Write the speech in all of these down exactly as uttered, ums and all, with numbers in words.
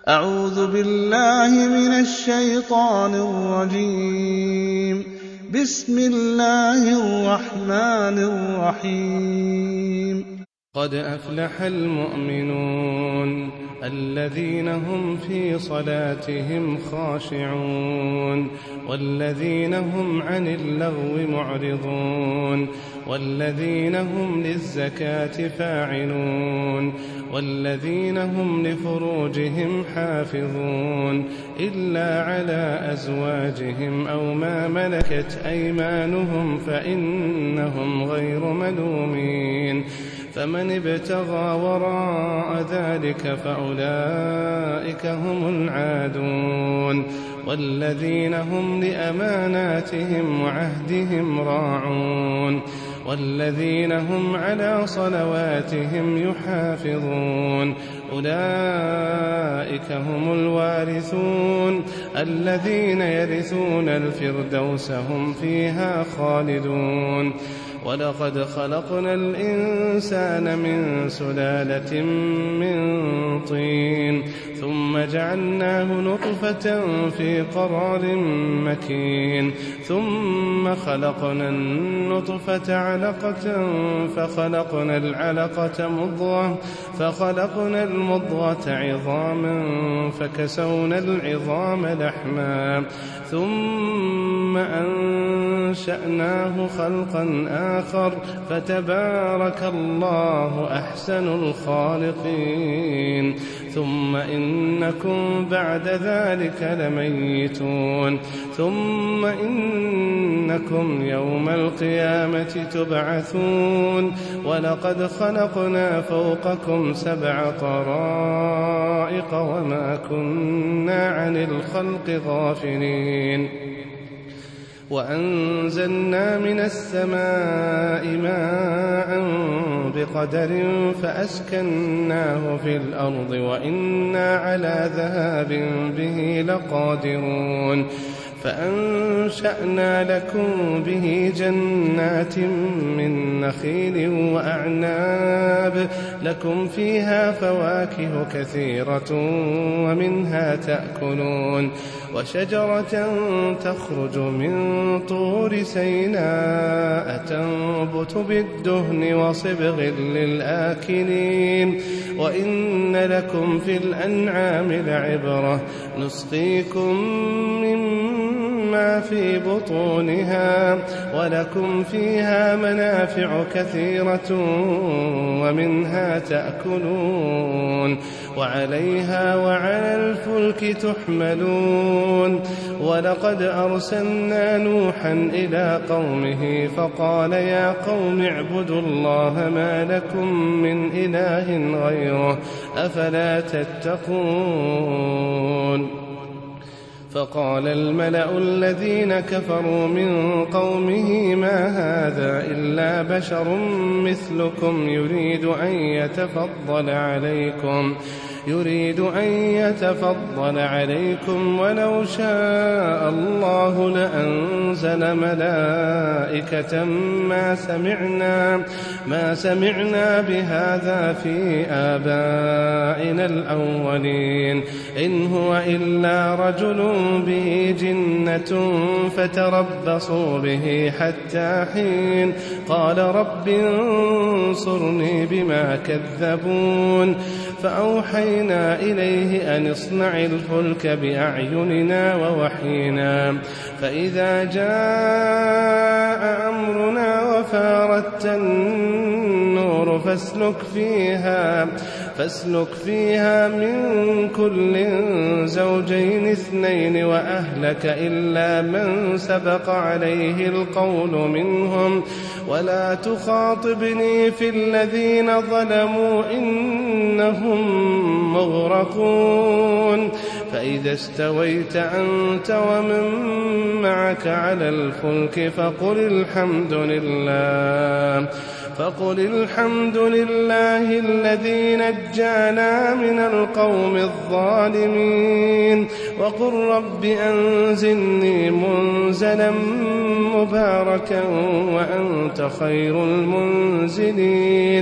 أعوذ بالله من الشيطان الرجيم. بسم الله الرحمن الرحيم. قد أفلح المؤمنون الذين هم في صلاتهم خاشعون والذين هم عن اللغو معرضون والذين هم للزكاة فاعلون والذين هم لفروجهم حافظون إلا على أزواجهم أو ما ملكت أيمانهم فإنهم غير ملومين. فمن ابتغى وراء ذلك فأولئك هم العادون والذين هم لأماناتهم وعهدهم راعون والذين هم على صلواتهم يحافظون أولئك هم الوارثون الذين يرثون الفردوس هم فيها خالدون. ولقد خلقنا الإنسان من سلالة من طين ثم جعلناه نطفة في قرار مكين ثم خلقنا النطفة علقة فخلقنا العلقة مضغة فخلقنا المضغة عظاما فكسونا العظام لحما ثم أنشأناه خلقا آخر فتبارك الله أحسن الخالقين. ثم إنكم بعد ذلك لميتون ثم إنكم يوم القيامة تبعثون. ولقد خلقنا فوقكم سبع طرائق وما كنا عن الخلق غافلين. وأنزلنا من السماء ماء بقدر فأسكناه في الأرض وإنا على ذهاب به لقادرون. فأنشأنا لكم به جنات من نخيل وأعناب لكم فيها فواكه كثيرة ومنها تأكلون وشجرة تخرج من طور سيناء تنبت بالدهن وصبغ للآكلين. وإن لكم في الأنعام لعبرة نسقيكم مما في بطونها ولكم فيها منافع كثيرة ومنها تأكلون وعليها وعلى الفلك تحملون. ولقد أرسلنا نوحا إلى قومه فقال يا قوم اعبدوا الله ما لكم من إله غيره أفلا تتقون. فقال الملأ الذين كفروا من قومه ما هذا إلا بشر مثلكم يريد أن يتفضل عليكم يريد أن يتفضل عليكم ولو شاء الله لأنزل ملائكة ما سمعنا ما سمعنا بهذا في آبائنا الأولين إن هو إلا رجل به جنة فتربصوا به حتى حين. قال رب انصرني بما كذبون. فأوحينا إليه أن اصنع الفلك بأعيننا ووحينا فإذا جاء أمرنا وفارت النور فاسلك فيها فاسلك فيها من كل زوجين اثنين وأهلك إلا من سبق عليه القول منهم ولا تخاطبني في الذين ظلموا إنهم مغرقون. فإذا استويت أنت ومن معك على الفلك فقل الحمد لله فقل الحمد لله الذي نجانا من القوم الظالمين وقل رب أنزلني منزلا مباركا وأنت خير المنزلين.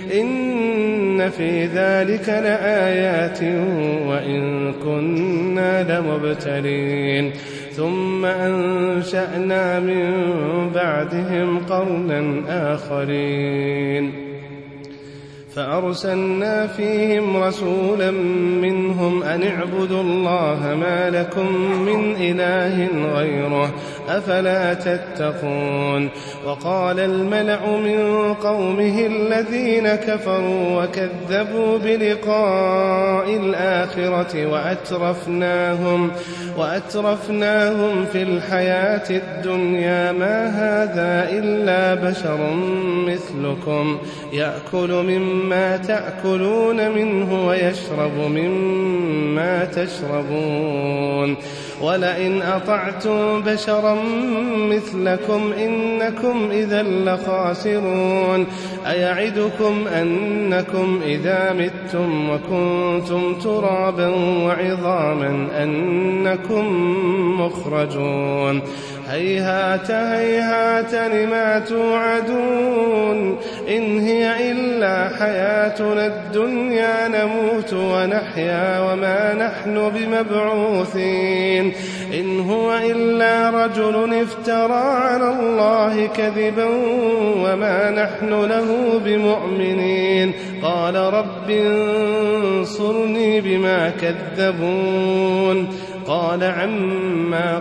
إن في ذلك لآيات وإن كنا لمبتلين ثم أنشأنا من بعدهم قرنا آخرين فأرسلنا فيهم رسولا منهم أن اعبدوا الله ما لكم من إله غيره أفلا تتقون وقال الملأ من قومه الذين كفروا وكذبوا بلقاء الآخرة وأترفناهم, وأترفناهم في الحياة الدنيا ما هذا إلا بشر مثلكم يأكل مما ما تأكلون منه ويشرب مما تشربون ولئن أطعتم بشرا مثلكم إنكم إذا لخاسرون أيعدكم أنكم إذا متم وكنتم ترابا وعظاما أنكم مخرجون هيهات هيهات لما توعدون إن هي إلا حياتنا الدنيا نموت ونحيا وما نحن بمبعوثين إن هو إلا رجل افترى على الله كذبا وما نحن له بمؤمنين قال رب انصرني بما كذبون قال عما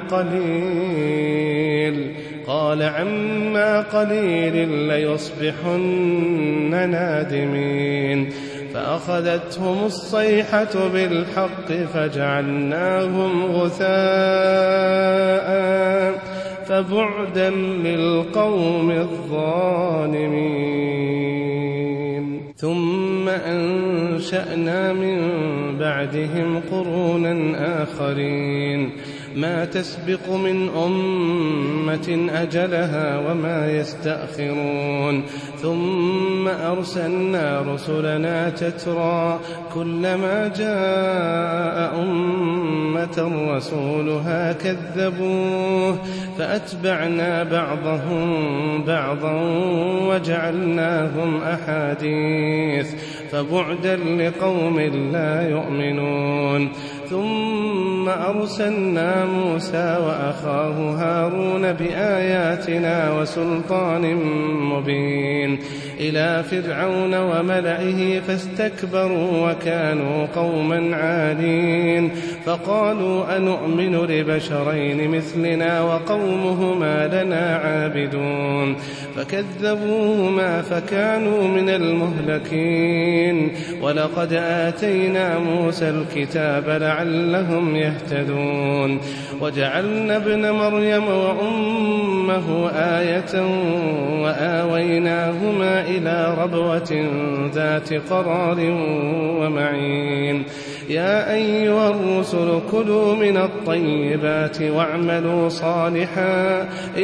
قليل قال عما قليل ليصبحن نادمين فأخذتهم الصيحة بالحق فجعلناهم غثاء فبعدا للقوم الظالمين ثم أنشأنا من بعدهم قرونا آخرين ما تسبق من أمة أجلها وما يستأخرون ثم أرسلنا رسلنا تترى كلما جاء أمة رسولها كذبوه فأتبعنا بعضهم بعضا وجعلناهم أحاديث فبعدا لقوم لا يؤمنون ثم أرسلنا موسى وأخاه هارون بآياتنا وسلطان مبين إلى فرعون وملئه فاستكبروا وكانوا قوما عالين فقالوا أنؤمن لبشرين مثلنا وقومهما لنا عابدون فكذبوهما فكانوا من المهلكين ولقد آتينا موسى الكتاب لعلهم يهتدون وجعلنا ابن مريم وأمه آية وآويناهما إلى ربوة ذات قرار ومعين يا أيها الرسل كلوا من الطيبات واعملوا صالحا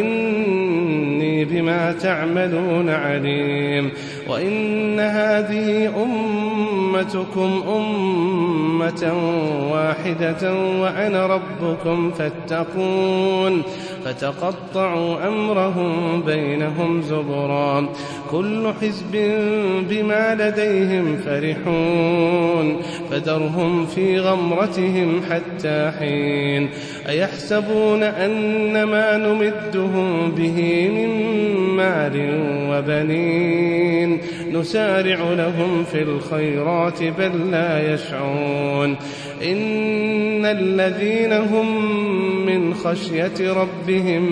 إني بما تعملون عليم وإن هذه أمتكم أمة واحدة وأنا ربكم فاتقون فتقطعوا أمرهم بينهم زبرا كل حزب بما لديهم فرحون فذرهم في غمرتهم حتى حين أيحسبون أن ما نمدهم به من مال وبنين نسارع لهم في الخيرات بل لا يشعرون إن الذين هم من خشية ربهم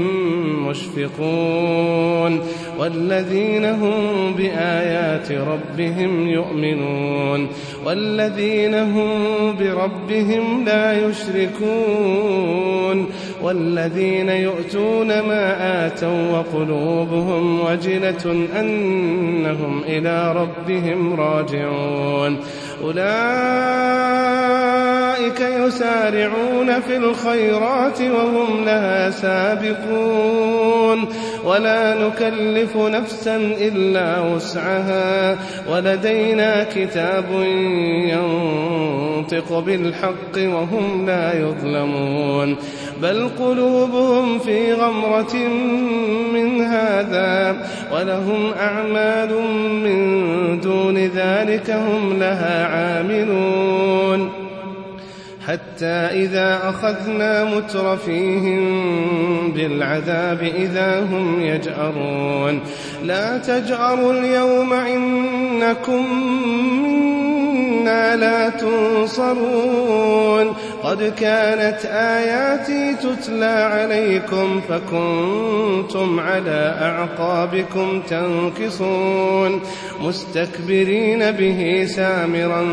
مشفقون والذين هم بآيات ربهم يؤمنون والذين هم بربهم لا يشركون والذين يؤتون ما آتوا وقلوبهم وجلة أنهم إلى ربهم راجعون أولئك أولئك يسارعون في الخيرات وهم لها سابقون ولا نكلف نفسا إلا وسعها ولدينا كتاب ينطق بالحق وهم لا يظلمون بل قلوبهم في غمرة من هذا ولهم أعمال من دون ذلك هم لها عاملون حتى إذا أخذنا مترفيهم بالعذاب إذا هم يجأرون لا تجأروا اليوم إنكم منا لا تنصرون قد كانت آياتي تتلى عليكم فكنتم على أعقابكم تنكصون مستكبرين به سامرا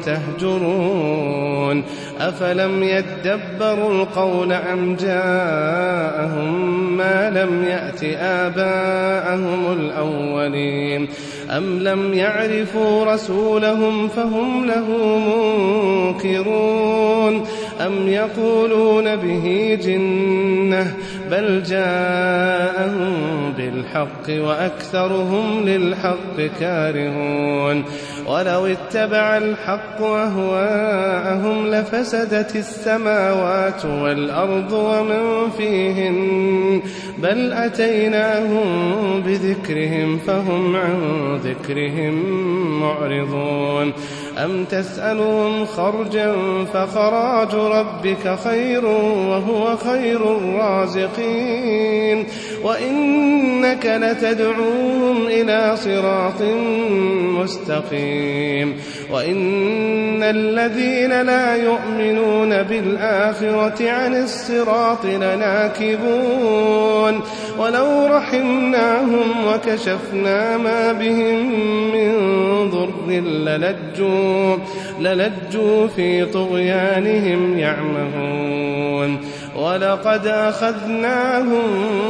تهجرون أفلم يدبروا القول أم جاءهم ما لم يأت آباءهم الأولين أم لم يعرفوا رسولهم فهم له منكرون أم يقولون به جنة بل جاءهم بالحق وأكثرهم للحق كارهون ولو اتبع الحق أهواءهم لفسدت السماوات والأرض ومن فيهن بل أتيناهم بذكرهم فهم عن ذكرهم معرضون أم تسألهم خرجا فخراج ربك خير وهو خير الرازقين وإنك لتدعوهم إلى صراط مستقيم وإن الذين لا يؤمنون بالآخرة عن الصراط لناكبون ولو رحمناهم وكشفنا ما بهم من ضر للجوا, للجوا في طغيانهم يعمهون ولقد أخذناهم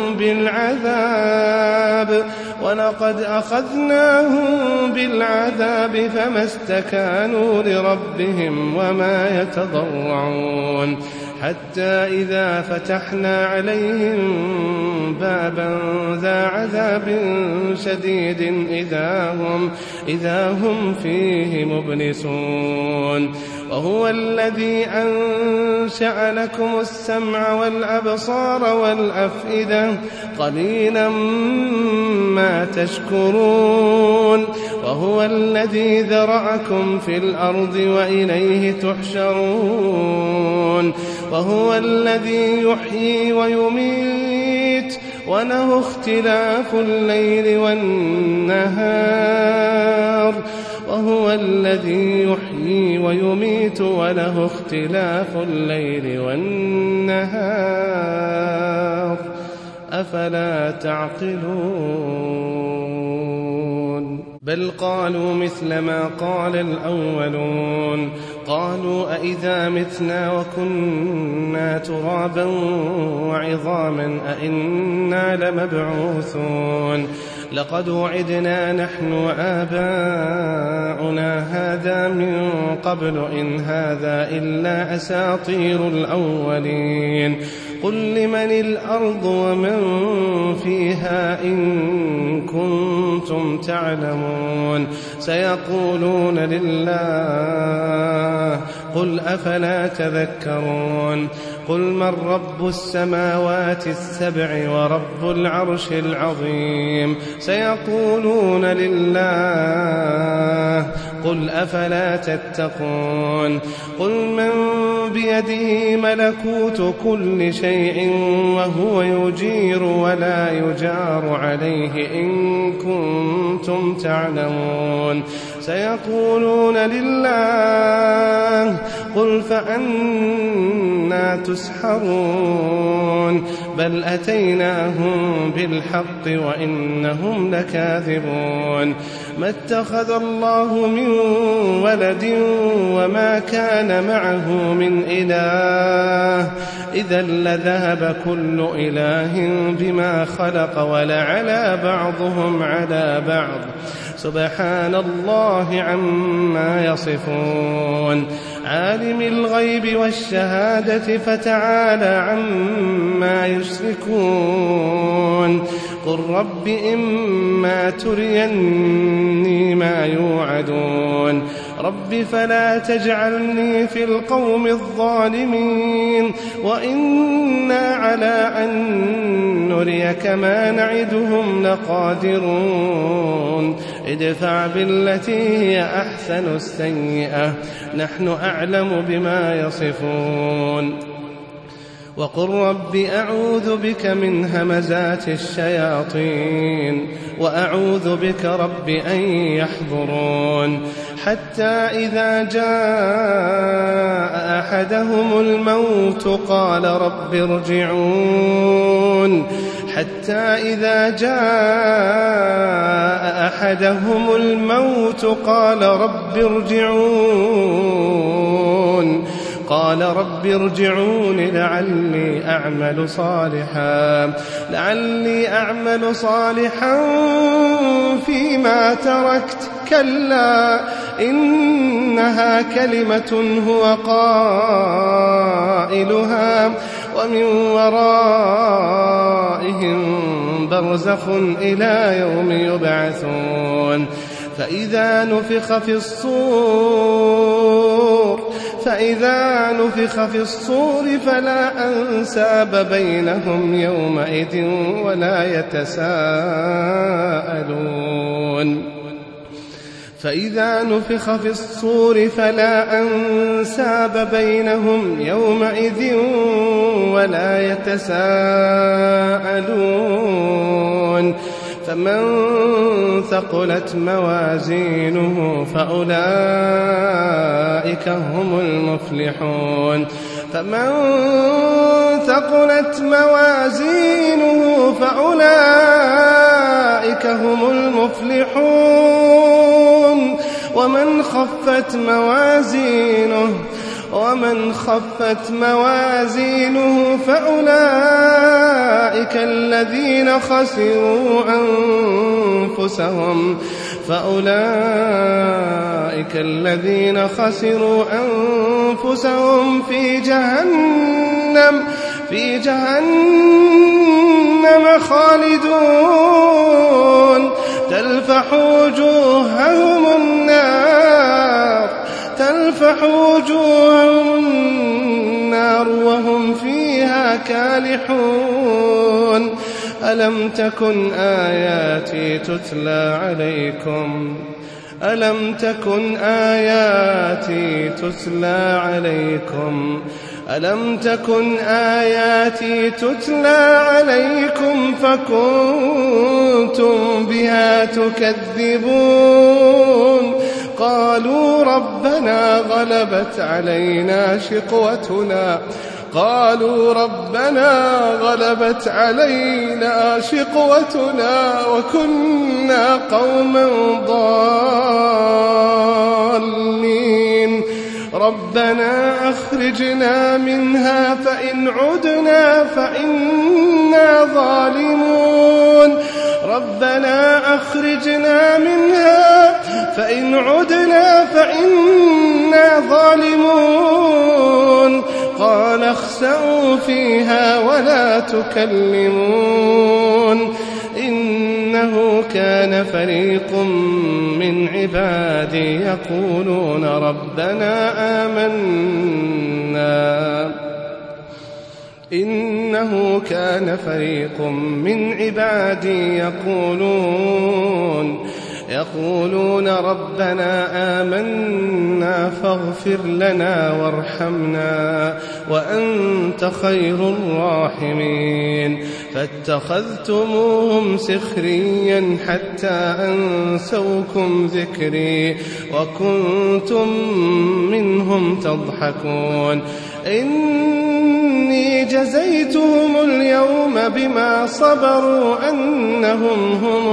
بالعذاب ولقد أخذناهم بالعذاب فما استكانوا لربهم وما يتضرعون حتى إذا فتحنا عليهم بابا ذا عذاب شديد إذا هم, إذا هم فيه مبلسون وهو الذي أنشأ لكم السمع والأبصار والأفئدة قليلا ما تشكرون وهو الذي ذرأكم في الأرض وإليه تحشرون وهو الذي يحيي ويميت وله اختلاف الليل والنهار وهو الذي يحيي ويميت وله اختلاف الليل والنهار أفلا تعقلون بل قالوا مثل ما قال الأولون قالوا أئذا متنا وكنا ترابا وعظاما أئنا لمبعوثون لقد وعدنا نحن وآباؤنا هذا من قبل إن هذا إلا أساطير الأولين قل لمن الأرض ومن فيها إن كنتم تعلمون سيقولون لله قل أفلا تذكرون قل من رب السماوات السبع ورب العرش العظيم سيقولون لله قل أفلا تتقون قل من بيده ملكوت كل شيء وهو يجير ولا يجار عليه إن كنتم تعلمون سيقولون لله قل فأنا تسحرون بل أتيناهم بالحق وإنهم لكاذبون ما اتخذ الله من ولد وما كان معه من إله إذا لذهب كل إله بما خلق ولعلى بعضهم على بعض سبحان الله عما يصفون عالم الغيب والشهادة فتعالى عما يشركون قل رب إما تريني ما يوعدون رب فلا تجعلني في القوم الظالمين وإنا على أن نريك ما نعدهم لقادرون ادفع بالتي هي أحسن السيئة نحن أعلم بما يصفون وقل رب أعوذ بك من همزات الشياطين وأعوذ بك رب أن يحضرون حتى إذا جاء أحدهم الموت قال رب ارجعون حتى إذا جاء أحدهم الموت قال رب ارجعون قال رب ارجعون لعلي أعمل صالحا لعلي أعمل صالحا فيما تركت كلا إنها كلمة هو قائلها ومن ورائهم برزخ إلى يوم يبعثون فإذا نفخ في الصور فإذا نفخ في الصور فلا أنساب بينهم يومئذ ولا يتساءلون فإذا نفخ في الصور فلا أنساب بينهم يومئذ ولا يتساءلون فمن ثقلت موازينه فأولئك هم المفلحون فمن ثقلت موازينه فأولئك هم المفلحون ومن خفت موازينه ومن خفت موازينه فأولئك الذين خسروا أنفسهم فأولئك الذين خسروا أنفسهم في جهنم في جهنم خالدون تلفح وجوههم النار تلفح وجوههم النار وهم فيها كالحون ألم تكن آياتي تتلى عليكم ألم تكن آياتي تتلى عليكم ألم تكن آياتي تتلى عليكم فكنتم بها تكذبون قالوا ربنا غلبت علينا شقوتنا قالوا ربنا غلبت علينا شقوتنا وكنا قوما ضالين ربنا أخرجنا منها فإن عدنا فإنا ظالمون ربنا أخرجنا منها فإن عدنا فإنا ظالمون قال اخسئوا فيها ولا تكلمون إنه كان فريق من عبادي يقولون ربنا آمنا إنه كان فريق من عبادي يقولون يقولون ربنا آمنا فاغفر لنا وارحمنا وأنت خير الراحمين فاتخذتموهم سخريا حتى أنسوكم ذكري وكنتم منهم تضحكون إني جزيتهم اليوم بما صبروا أنهم هم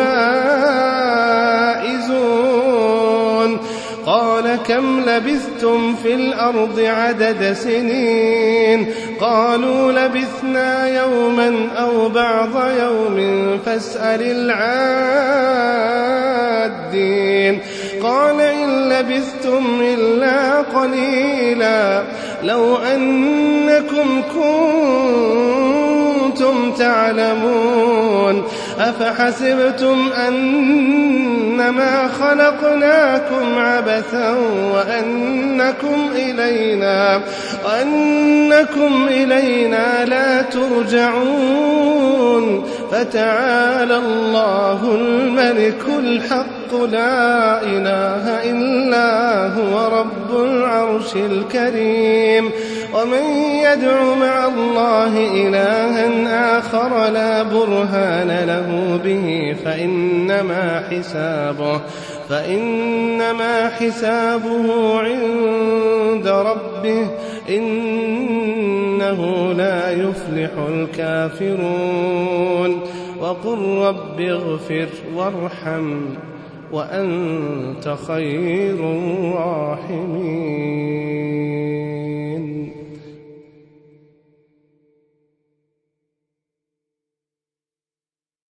الفائزون قال كم لبثتم في الأرض عدد سنين قالوا لبثنا يوما أو بعض يوم فاسأل العادين قال إن لبثتم إلا قليلا لو أنكم كنتم تعلمون أفحسبتم أنما خلقناكم عبثا وأنكم إلينا, وأنكم إلينا لا ترجعون فتعالى الله الملك الحق لا إله إلا هو رب العرش الكريم ومن يدع مع الله إلها آخر لا برهان له به فإنما حسابه, فإنما حسابه عند ربه إنه لا يفلح الكافرون وقل رب اغفر وارحم وأنت خير الراحمين.